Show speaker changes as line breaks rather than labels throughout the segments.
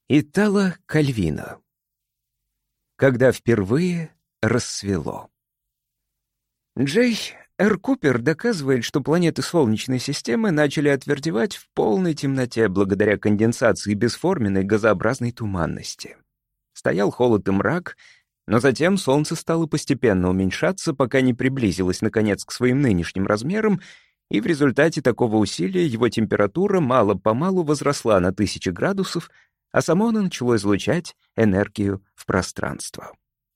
Итало Кальвино. Когда впервые рассвело. Джей Р. Купер доказывает, что планеты Солнечной системы начали отвердевать в полной темноте благодаря конденсации бесформенной газообразной туманности. Стоял холод и мрак, но затем Солнце стало постепенно уменьшаться, пока не приблизилось, наконец, к своим нынешним размерам, и в результате такого усилия его температура мало-помалу возросла на 1000 градусов, а само оно начало излучать энергию в пространство.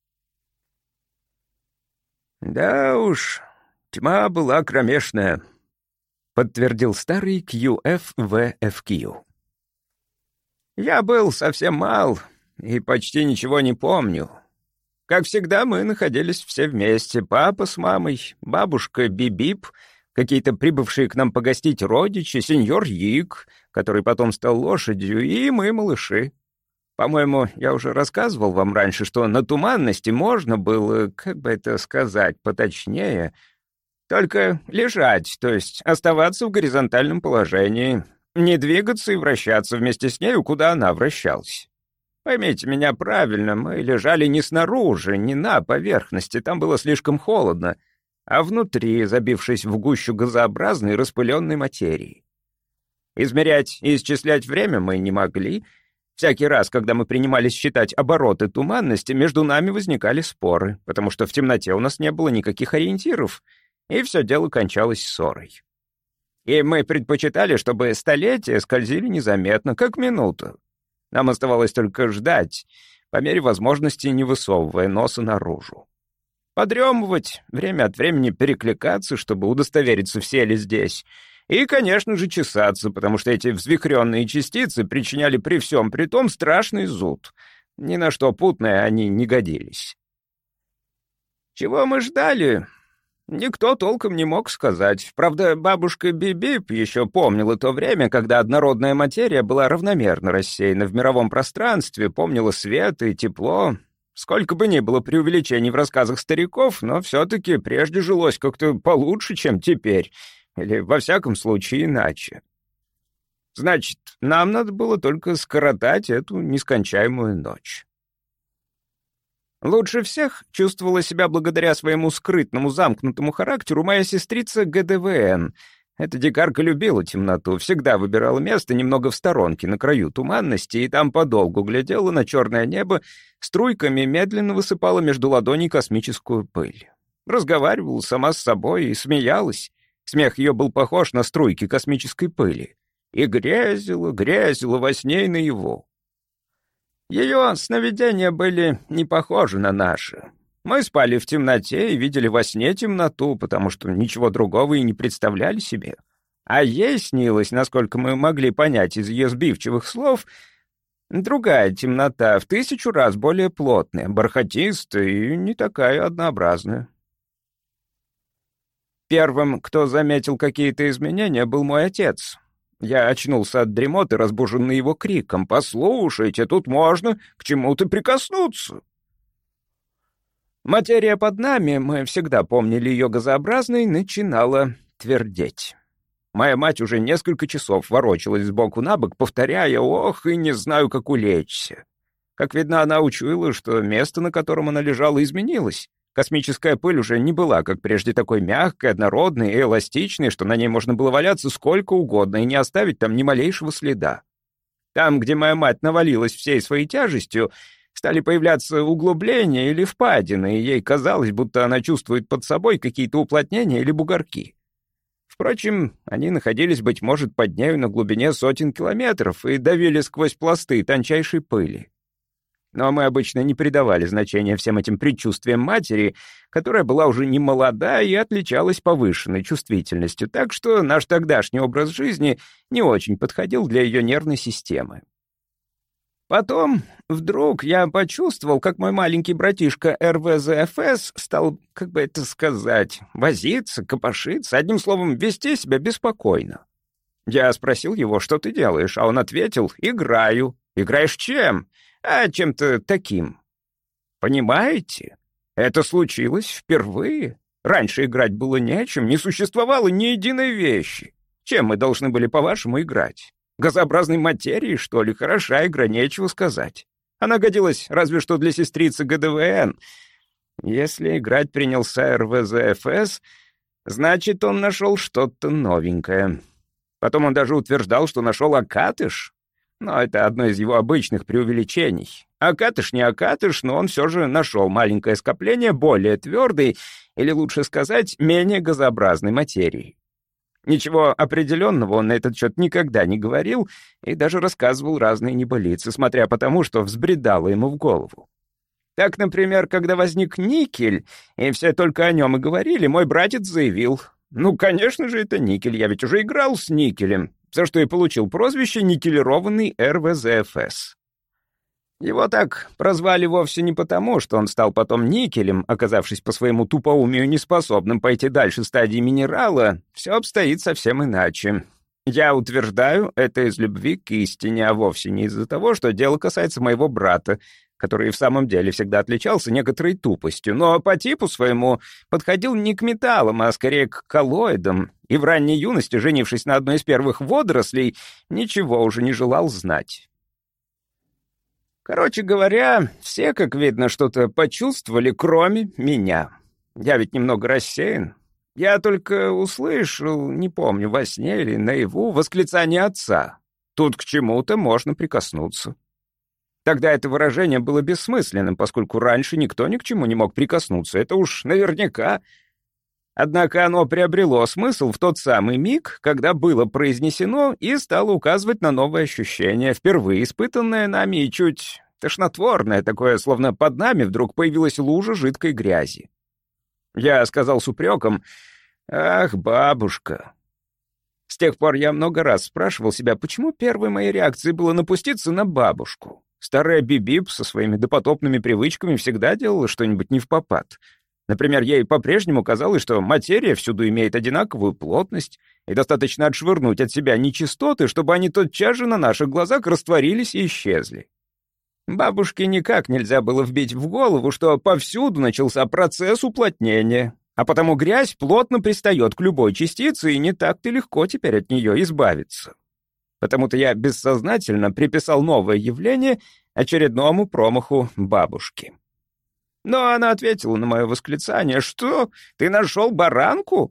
«Да уж, тьма была кромешная», — подтвердил старый QFVFQ. «Я был совсем мал и почти ничего не помню. Как всегда, мы находились все вместе. Папа с мамой, бабушка Бибип, какие-то прибывшие к нам погостить родичи, сеньор Йик, который потом стал лошадью, и мы, малыши. По-моему, я уже рассказывал вам раньше, что на туманности можно было, как бы это сказать поточнее, только лежать, то есть оставаться в горизонтальном положении, не двигаться и вращаться вместе с нею, куда она вращалась. Поймите меня правильно, мы лежали не снаружи, не на поверхности, там было слишком холодно, а внутри, забившись в гущу газообразной распыленной материи. Измерять и исчислять время мы не могли. Всякий раз, когда мы принимались считать обороты туманности, между нами возникали споры, потому что в темноте у нас не было никаких ориентиров, и все дело кончалось ссорой. И мы предпочитали, чтобы столетия скользили незаметно, как минута. Нам оставалось только ждать, по мере возможности не высовывая носа наружу. Подремывать, время от времени перекликаться, чтобы удостовериться, все ли здесь, и, конечно же, чесаться, потому что эти взвихренные частицы причиняли при всем при том страшный зуд. Ни на что путное они не годились. Чего мы ждали? Никто толком не мог сказать. Правда, бабушка Бибип еще помнила то время, когда однородная материя была равномерно рассеяна в мировом пространстве, помнила свет и тепло. Сколько бы ни было преувеличений в рассказах стариков, но все-таки прежде жилось как-то получше, чем теперь. Или, во всяком случае, иначе. Значит, нам надо было только скоротать эту нескончаемую ночь. Лучше всех чувствовала себя благодаря своему скрытному, замкнутому характеру моя сестрица ГДВН. Эта дикарка любила темноту, всегда выбирала место немного в сторонке, на краю туманности, и там подолгу глядела на черное небо, струйками медленно высыпала между ладоней космическую пыль. Разговаривала сама с собой и смеялась. Смех ее был похож на струйки космической пыли. И грезила во сне и наяву. Ее сновидения были не похожи на наши. Мы спали в темноте и видели во сне темноту, потому что ничего другого и не представляли себе. А ей снилось, насколько мы могли понять из ее сбивчивых слов, другая темнота, в 1000 раз более плотная, бархатистая и не такая однообразная. Первым, кто заметил какие-то изменения, был мой отец. Я очнулся от дремоты, разбуженный его криком: «Послушайте, тут можно к чему-то прикоснуться!» Материя под нами, мы всегда помнили ее газообразной, начинала твердеть. Моя мать уже несколько часов ворочалась сбоку на бок, повторяя: «Ох, и не знаю, как улечься». Как видно, она учуяла, что место, на котором она лежала, изменилось. Космическая пыль уже не была, как прежде, такой мягкой, однородной и эластичной, что на ней можно было валяться сколько угодно и не оставить там ни малейшего следа. Там, где моя мать навалилась всей своей тяжестью, стали появляться углубления или впадины, и ей казалось, будто она чувствует под собой какие-то уплотнения или бугорки. Впрочем, они находились, быть может, под нею на глубине сотен километров и давили сквозь пласты тончайшей пыли. Но мы обычно не придавали значения всем этим предчувствиям матери, которая была уже не молода и отличалась повышенной чувствительностью, так что наш тогдашний образ жизни не очень подходил для ее нервной системы. Потом вдруг я почувствовал, как мой маленький братишка РВЗФС стал, как бы это сказать, возиться, копошиться, одним словом, вести себя беспокойно. Я спросил его: «Что ты делаешь?» А он ответил: «Играю». «Играешь чем?» «А чем-то таким». Понимаете? Это случилось впервые. Раньше играть было нечем, не существовало ни единой вещи. Чем мы должны были, по-вашему, играть? Газообразной материи, что ли? Хороша игра, нечего сказать. Она годилась разве что для сестрицы ГДВН. Если играть принялся РВЗФС, значит, он нашел что-то новенькое. Потом он даже утверждал, что нашел Акатыш. Но это одно из его обычных преувеличений. Акатыш не Акатыш, но он все же нашел маленькое скопление более твердой, или лучше сказать, менее газообразной материи. Ничего определенного он на этот счет никогда не говорил и даже рассказывал разные небылицы, смотря по тому, что взбредало ему в голову. Так, например, когда возник никель, и все только о нем и говорили, мой братец заявил: «Ну, конечно же, это никель, я ведь уже играл с никелем», за что и получил прозвище «никелированный РВЗФС». Его так прозвали вовсе не потому, что он стал потом никелем, оказавшись по своему тупоумию неспособным пойти дальше стадии минерала. Все обстоит совсем иначе. Я утверждаю, это из любви к истине, а вовсе не из-за того, что дело касается моего брата, который в самом деле всегда отличался некоторой тупостью, но по типу своему подходил не к металлам, а скорее к коллоидам, и в ранней юности, женившись на одной из первых водорослей, ничего уже не желал знать. Короче говоря, все, как видно, что-то почувствовали, кроме меня. Я ведь немного рассеян. Я только услышал, не помню, во сне или наяву, восклицание отца. Тут к чему-то можно прикоснуться. Тогда это выражение было бессмысленным, поскольку раньше никто ни к чему не мог прикоснуться. Это уж наверняка. Однако оно приобрело смысл в тот самый миг, когда было произнесено и стало указывать на новое ощущение, впервые испытанное нами и чуть тошнотворное такое, словно под нами вдруг появилась лужа жидкой грязи. Я сказал с упреком: «Ах, бабушка». С тех пор я много раз спрашивал себя, почему первой моей реакцией было напуститься на бабушку. Старая Бибип со своими допотопными привычками всегда делала что-нибудь невпопад. Например, ей по-прежнему казалось, что материя всюду имеет одинаковую плотность, и достаточно отшвырнуть от себя нечистоты, чтобы они тотчас же на наших глазах растворились и исчезли. Бабушке никак нельзя было вбить в голову, что повсюду начался процесс уплотнения, а потому грязь плотно пристает к любой частице, и не так-то легко теперь от нее избавиться. Потому-то я бессознательно приписал новое явление очередному промаху бабушки. Но она ответила на мое восклицание: «Что? Ты нашел баранку?»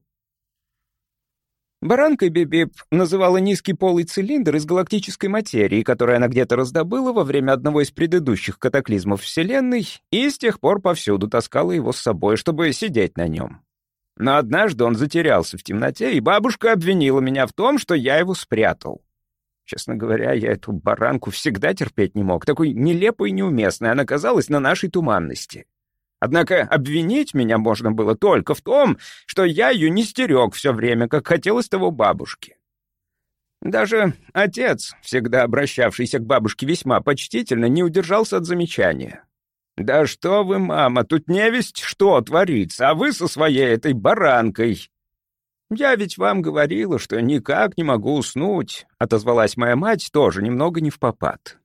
Баранкой Бибип называла низкий полый цилиндр из галактической материи, который она где-то раздобыла во время одного из предыдущих катаклизмов Вселенной, и с тех пор повсюду таскала его с собой, чтобы сидеть на нем. Но однажды он затерялся в темноте, и бабушка обвинила меня в том, что я его спрятал. Честно говоря, я эту баранку всегда терпеть не мог. Такой нелепой и неуместной она казалась на нашей туманности. Однако обвинить меня можно было только в том, что я ее не стерег все время, как хотелось того бабушке. Даже отец, всегда обращавшийся к бабушке весьма почтительно, не удержался от замечания. «Да что вы, мама, тут невесть что творится, а вы со своей этой баранкой!» «Я ведь вам говорила, что никак не могу уснуть», — отозвалась моя мать, тоже немного невпопад.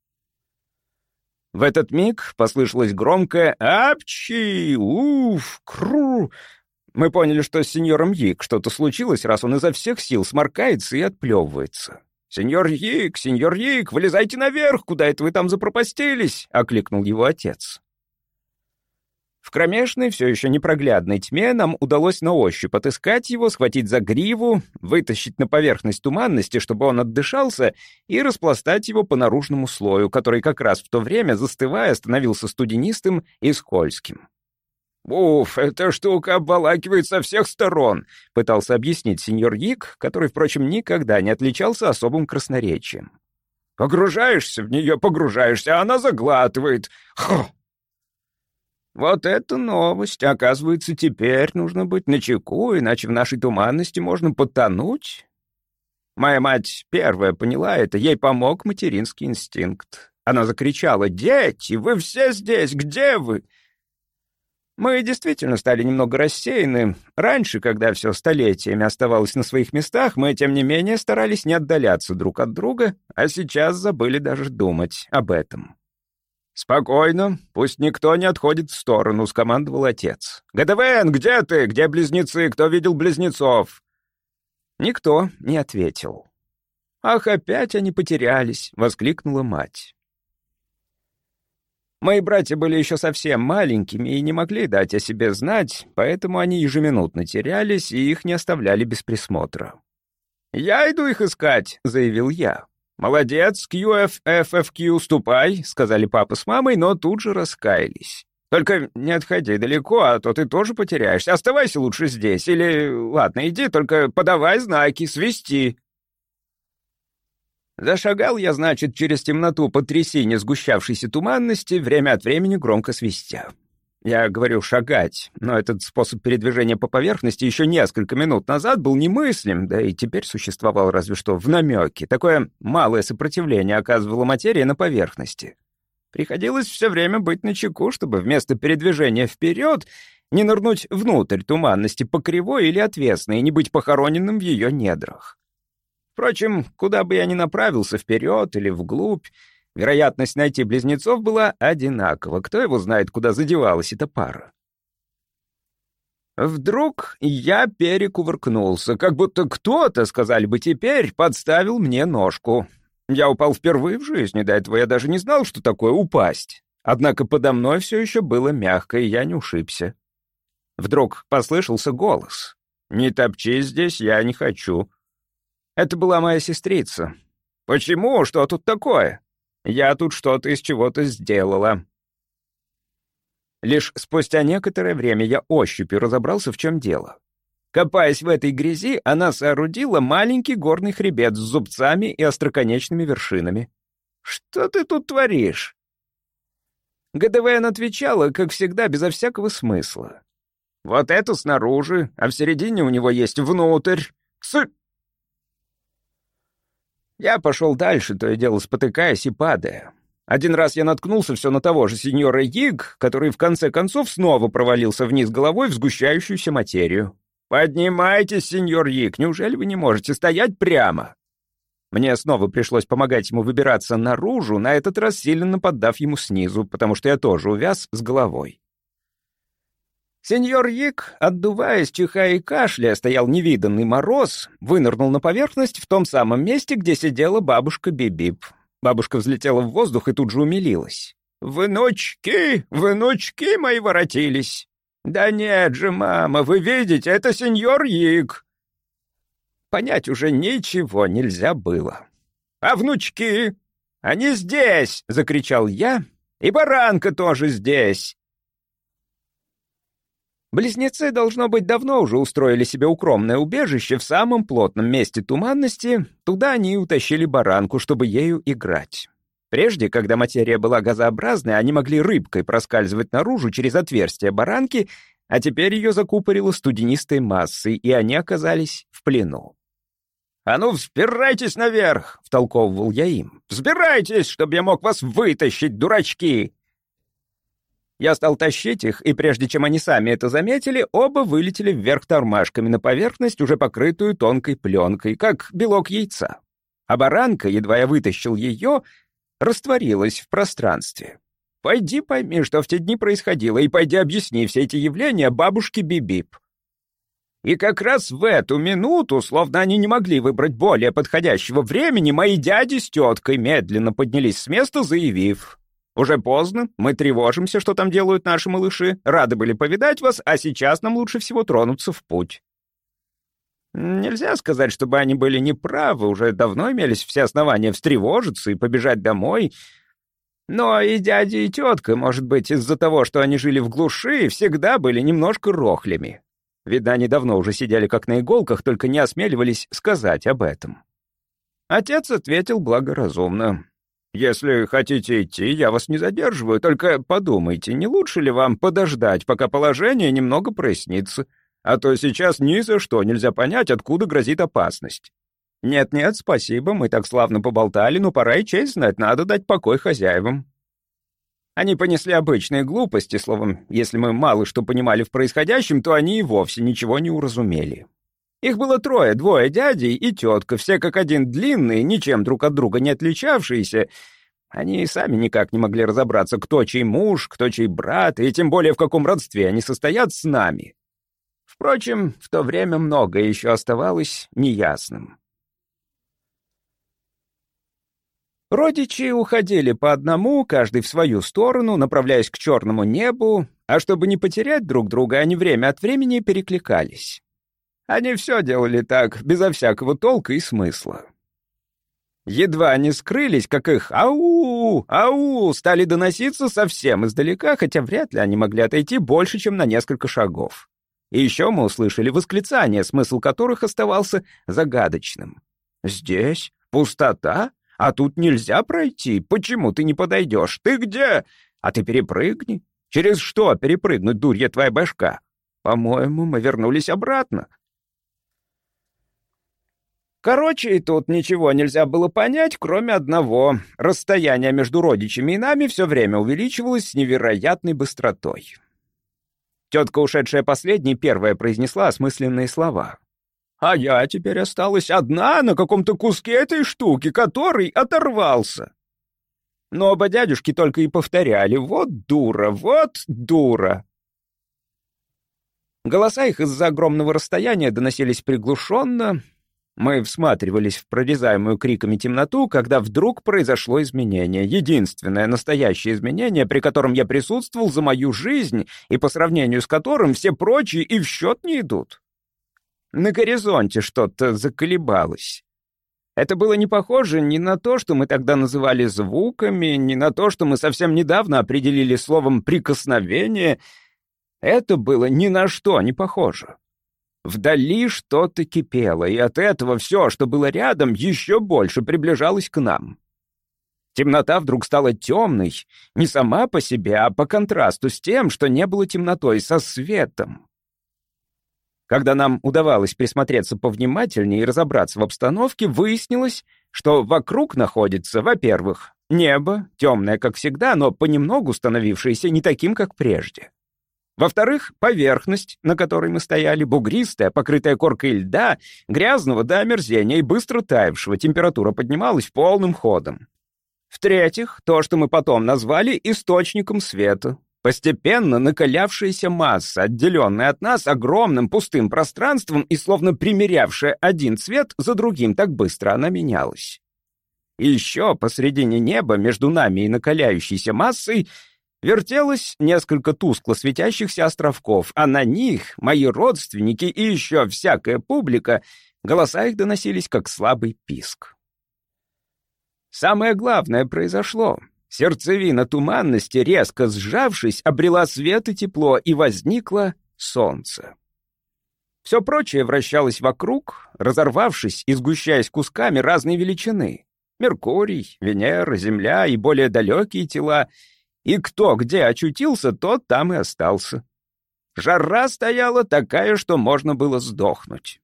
В этот миг послышалось громкое «Апчи! Уф! Кру!». Мы поняли, что с сеньором Йик что-то случилось, раз он изо всех сил сморкается и отплевывается. Сеньор Йик, вылезайте наверх! Куда это вы там запропастились?» — окликнул его отец. В кромешной, все еще непроглядной тьме нам удалось на ощупь отыскать его, схватить за гриву, вытащить на поверхность туманности, чтобы он отдышался, и распластать его по наружному слою, который как раз в то время, застывая, становился студенистым и скользким. «Уф, эта штука обволакивает со всех сторон», — пытался объяснить сеньор Йик, который, впрочем, никогда не отличался особым красноречием. «Погружаешься в нее, а она заглатывает. Хо!» Вот это новость. Оказывается, теперь нужно быть начеку, иначе в нашей туманности можно потонуть. Моя мать первая поняла это, ей помог материнский инстинкт. Она закричала: «Дети, вы все здесь, где вы?» Мы действительно стали немного рассеяны. Раньше, когда все столетиями оставалось на своих местах, мы, тем не менее, старались не отдаляться друг от друга, а сейчас забыли даже думать об этом. «Спокойно, пусть никто не отходит в сторону», — скомандовал отец. «ГДВН, где ты? Где близнецы? Кто видел близнецов?» Никто не ответил. «Ах, опять они потерялись!» — воскликнула мать. Мои братья были еще совсем маленькими и не могли дать о себе знать, поэтому они ежеминутно терялись, и их не оставляли без присмотра. «Я иду их искать», — заявил я. «Молодец, QFFFQ, ступай», — сказали папа с мамой, но тут же раскаялись. «Только не отходи далеко, а то ты тоже потеряешься. Оставайся лучше здесь. Или, ладно, иди, только подавай знаки, свисти». Зашагал я, значит, через темноту по трясине сгущавшейся туманности, время от времени громко свистя. Я говорю «шагать», но этот способ передвижения по поверхности еще несколько минут назад был немыслим, да и теперь существовал разве что в намеке. Такое малое сопротивление оказывала материя на поверхности. Приходилось все время быть начеку, чтобы вместо передвижения вперед не нырнуть внутрь туманности по кривой или отвесной и не быть похороненным в ее недрах. Впрочем, куда бы я ни направился, вперед или вглубь, вероятность найти близнецов была одинакова. Кто его знает, куда задевалась эта пара? Вдруг я перекувыркнулся, как будто кто-то, сказали бы теперь, подставил мне ножку. Я упал впервые в жизни, до этого я даже не знал, что такое упасть. Однако подо мной все еще было мягко, и я не ушибся. Вдруг послышался голос. «Не топчись здесь, я не хочу». Это была моя сестрица. «Почему? Что тут такое?» «Я тут что-то из чего-то сделала». Лишь спустя некоторое время я ощупью разобрался, в чем дело. Копаясь в этой грязи, она соорудила маленький горный хребет с зубцами и остроконечными вершинами. «Что ты тут творишь?» ГДВН отвечала, как всегда, безо всякого смысла. «Вот это снаружи, а в середине у него есть внутрь. Я пошел дальше, то и дело спотыкаясь и падая. Один раз я наткнулся все на того же сеньора Йиг, который в конце концов снова провалился вниз головой в сгущающуюся материю. «Поднимайтесь, сеньор Йиг, неужели вы не можете стоять прямо?» Мне снова пришлось помогать ему выбираться наружу, на этот раз сильно поддав ему снизу, потому что я тоже увяз с головой. Сеньор Йиг, отдуваясь, чихая и кашляя, стоял невиданный мороз, вынырнул на поверхность в том самом месте, где сидела бабушка Бибип. Бабушка взлетела в воздух и тут же умилилась. «Внучки, внучки мои воротились!» «Да нет же, мама, вы видите, это сеньор Йиг!» Понять уже ничего нельзя было. «А внучки? Они здесь!» — закричал я. «И баранка тоже здесь!» Близнецы, должно быть, давно уже устроили себе укромное убежище в самом плотном месте туманности. Туда они и утащили баранку, чтобы ею играть. Прежде, когда материя была газообразной, они могли рыбкой проскальзывать наружу через отверстие баранки, а теперь ее закупорило студенистой массой, и они оказались в плену. «А ну, взбирайтесь наверх!» — втолковывал я им. «Взбирайтесь, чтобы я мог вас вытащить, дурачки!» Я стал тащить их, и прежде чем они сами это заметили, оба вылетели вверх тормашками на поверхность, уже покрытую тонкой пленкой, как белок яйца. А баранка, едва я вытащил ее, растворилась в пространстве. Пойди пойми, что в те дни происходило, и пойди объясни все эти явления бабушке Бибип. И как раз в эту минуту, словно они не могли выбрать более подходящего времени, мои дяди с теткой медленно поднялись с места, заявив: «Уже поздно, мы тревожимся, что там делают наши малыши, рады были повидать вас, а сейчас нам лучше всего тронуться в путь». Нельзя сказать, чтобы они были неправы, уже давно имелись все основания встревожиться и побежать домой. Но и дядя, и тетка, может быть, из-за того, что они жили в глуши, всегда были немножко рохлями. Видно, они давно уже сидели как на иголках, только не осмеливались сказать об этом. Отец ответил благоразумно: «Если хотите идти, я вас не задерживаю, только подумайте, не лучше ли вам подождать, пока положение немного прояснится, а то сейчас ни за что нельзя понять, откуда грозит опасность. Нет-нет, спасибо, мы так славно поболтали, но пора и честь знать, надо дать покой хозяевам». Они понесли обычные глупости, словом, если мы мало что понимали в происходящем, то они и вовсе ничего не уразумели. Их было трое, двое дядей и тетка, все как один длинные, ничем друг от друга не отличавшиеся. Они и сами никак не могли разобраться, кто чей муж, кто чей брат, и тем более в каком родстве они состоят с нами. Впрочем, в то время многое еще оставалось неясным. Родичи уходили по одному, каждый в свою сторону, направляясь к черному небу, а чтобы не потерять друг друга, они время от времени перекликались. Они все делали так, безо всякого толка и смысла. Едва они скрылись, как их «Ау! Ау!» стали доноситься совсем издалека, хотя вряд ли они могли отойти больше, чем на несколько шагов. И еще мы услышали восклицания, смысл которых оставался загадочным. «Здесь пустота? А тут нельзя пройти. Почему ты не подойдешь? Ты где? А ты перепрыгни. Через что перепрыгнуть, дурья твоя башка? По-моему, мы вернулись обратно». Короче, и тут ничего нельзя было понять, кроме одного. Расстояние между родичами и нами все время увеличивалось с невероятной быстротой. Тетка, ушедшая последней, первая произнесла осмысленные слова. «А я теперь осталась одна на каком-то куске этой штуки, который оторвался». Но оба дядюшки только и повторяли: «Вот дура, вот дура». Голоса их из-за огромного расстояния доносились приглушенно. Мы всматривались в прорезаемую криками темноту, когда вдруг произошло изменение. Единственное настоящее изменение, при котором я присутствовал за мою жизнь, и по сравнению с которым все прочие и в счет не идут. На горизонте что-то заколебалось. Это было не похоже ни на то, что мы тогда называли звуками, ни на то, что мы совсем недавно определили словом «прикосновение». Это было ни на что не похоже. Вдали что-то кипело, и от этого все, что было рядом, еще больше приближалось к нам. Темнота вдруг стала темной, не сама по себе, а по контрасту с тем, что не было темнотой, со светом. Когда нам удавалось присмотреться повнимательнее и разобраться в обстановке, выяснилось, что вокруг находится, во-первых, небо, темное, как всегда, но понемногу становившееся не таким, как прежде. Во-вторых, поверхность, на которой мы стояли, бугристая, покрытая коркой льда, грязного до омерзения и быстро таявшего, температура поднималась полным ходом. В-третьих, то, что мы потом назвали источником света. Постепенно накалявшаяся масса, отделенная от нас огромным пустым пространством и словно примерявшая один цвет за другим, так быстро она менялась. И еще посредине неба, между нами и накаляющейся массой, вертелось несколько тускло светящихся островков, а на них мои родственники и еще всякая публика, голоса их доносились как слабый писк. Самое главное произошло. Сердцевина туманности, резко сжавшись, обрела свет и тепло, и возникло солнце. Все прочее вращалось вокруг, разорвавшись и сгущаясь кусками разной величины. Меркурий, Венера, Земля и более далекие тела. И кто где очутился, тот там и остался. Жара стояла такая, что можно было сдохнуть.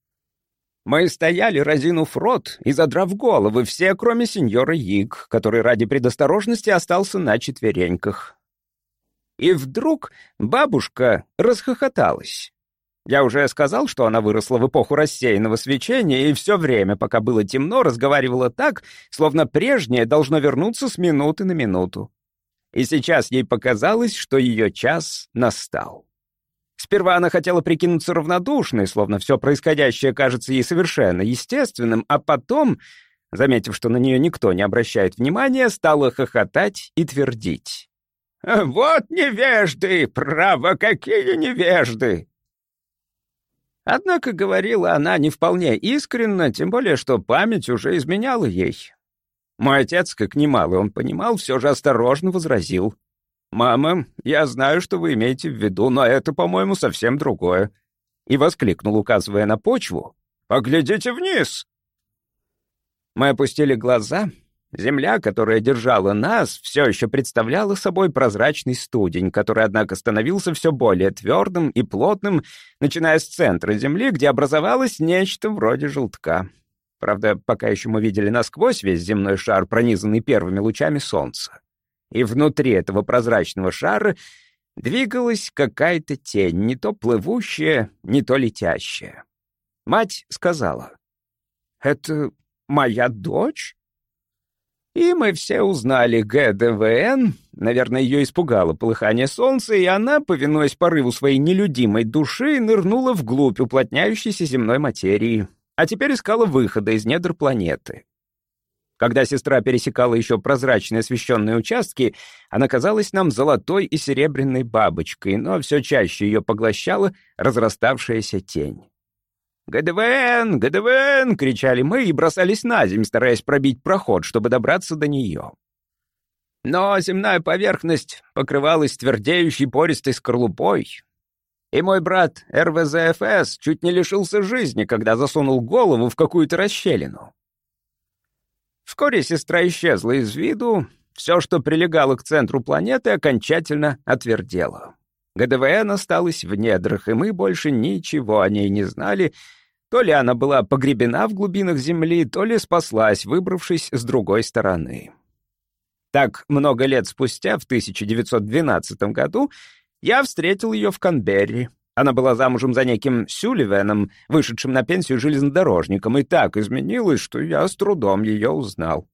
Мы стояли, разинув рот и задрав головы, все, кроме сеньора Йиг, который ради предосторожности остался на четвереньках. И вдруг бабушка расхохоталась. Я уже сказал, что она выросла в эпоху рассеянного свечения и все время, пока было темно, разговаривала так, словно прежнее должно вернуться с минуты на минуту. И сейчас ей показалось, что ее час настал. Сперва она хотела прикинуться равнодушной, словно все происходящее кажется ей совершенно естественным, а потом, заметив, что на нее никто не обращает внимания, стала хохотать и твердить: «Вот невежды! Право, какие невежды!» Однако говорила она не вполне искренно, тем более, что память уже изменяла ей. Мой отец, как немалый он понимал, все же осторожно возразил: «Мама, я знаю, что вы имеете в виду, но это, по-моему, совсем другое». И воскликнул, указывая на почву: «Поглядите вниз!» Мы опустили глаза. Земля, которая держала нас, все еще представляла собой прозрачный студень, который, однако, становился все более твердым и плотным, начиная с центра Земли, где образовалось нечто вроде желтка. Правда, пока еще мы видели насквозь весь земной шар, пронизанный первыми лучами солнца. И внутри этого прозрачного шара двигалась какая-то тень, не то плывущая, не то летящая. Мать сказала: «Это моя дочь?» И мы все узнали ГДВН. Наверное, ее испугало полыхание солнца, и она, повинуясь порыву своей нелюдимой души, нырнула вглубь уплотняющейся земной материи, а теперь искала выхода из недр планеты. Когда сестра пересекала еще прозрачные освещенные участки, она казалась нам золотой и серебряной бабочкой, но все чаще ее поглощала разраставшаяся тень. «ГДВН! ГДВН!» — кричали мы и бросались на землю, стараясь пробить проход, чтобы добраться до нее. Но земная поверхность покрывалась твердеющей пористой скорлупой, и мой брат РВЗФС чуть не лишился жизни, когда засунул голову в какую-то расщелину. Вскоре сестра исчезла из виду, все, что прилегало к центру планеты, окончательно отвердело. ГДВН осталась в недрах, и мы больше ничего о ней не знали. То ли она была погребена в глубинах Земли, то ли спаслась, выбравшись с другой стороны. Так, много лет спустя, в 1912 году, я встретил ее в Канберре. Она была замужем за неким Сюлливеном, вышедшим на пенсию железнодорожником, и так изменилась, что я с трудом ее узнал.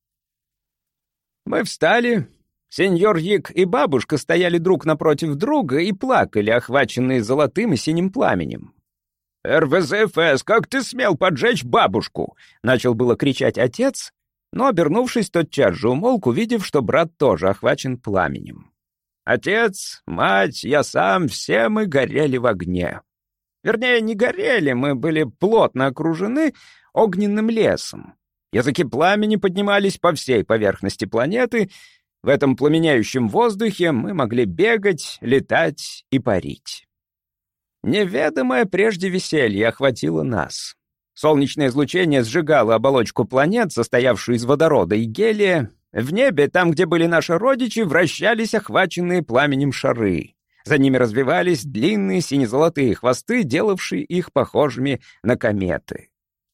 Мы встали. Сеньор Йик и бабушка стояли друг напротив друга и плакали, охваченные золотым и синим пламенем. «РВЗФС, как ты смел поджечь бабушку?» — начал было кричать отец, но, обернувшись, тотчас же умолк, увидев, что брат тоже охвачен пламенем. Отец, мать, я сам, все мы горели в огне. Вернее, не горели, мы были плотно окружены огненным лесом. Языки пламени поднимались по всей поверхности планеты. В этом пламеняющем воздухе мы могли бегать, летать и парить. Неведомое прежде веселье охватило нас. Солнечное излучение сжигало оболочку планет, состоявшую из водорода и гелия. В небе, там, где были наши родичи, вращались охваченные пламенем шары. За ними развивались длинные сине-золотые хвосты, делавшие их похожими на кометы.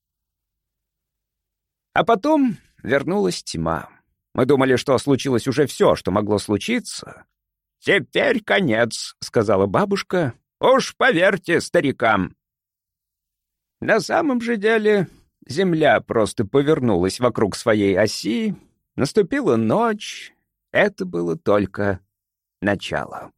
А потом вернулась тьма. Мы думали, что случилось уже все, что могло случиться. «Теперь конец», — сказала бабушка. «Уж поверьте старикам». На самом же деле Земля просто повернулась вокруг своей оси. Наступила ночь. Это было только начало.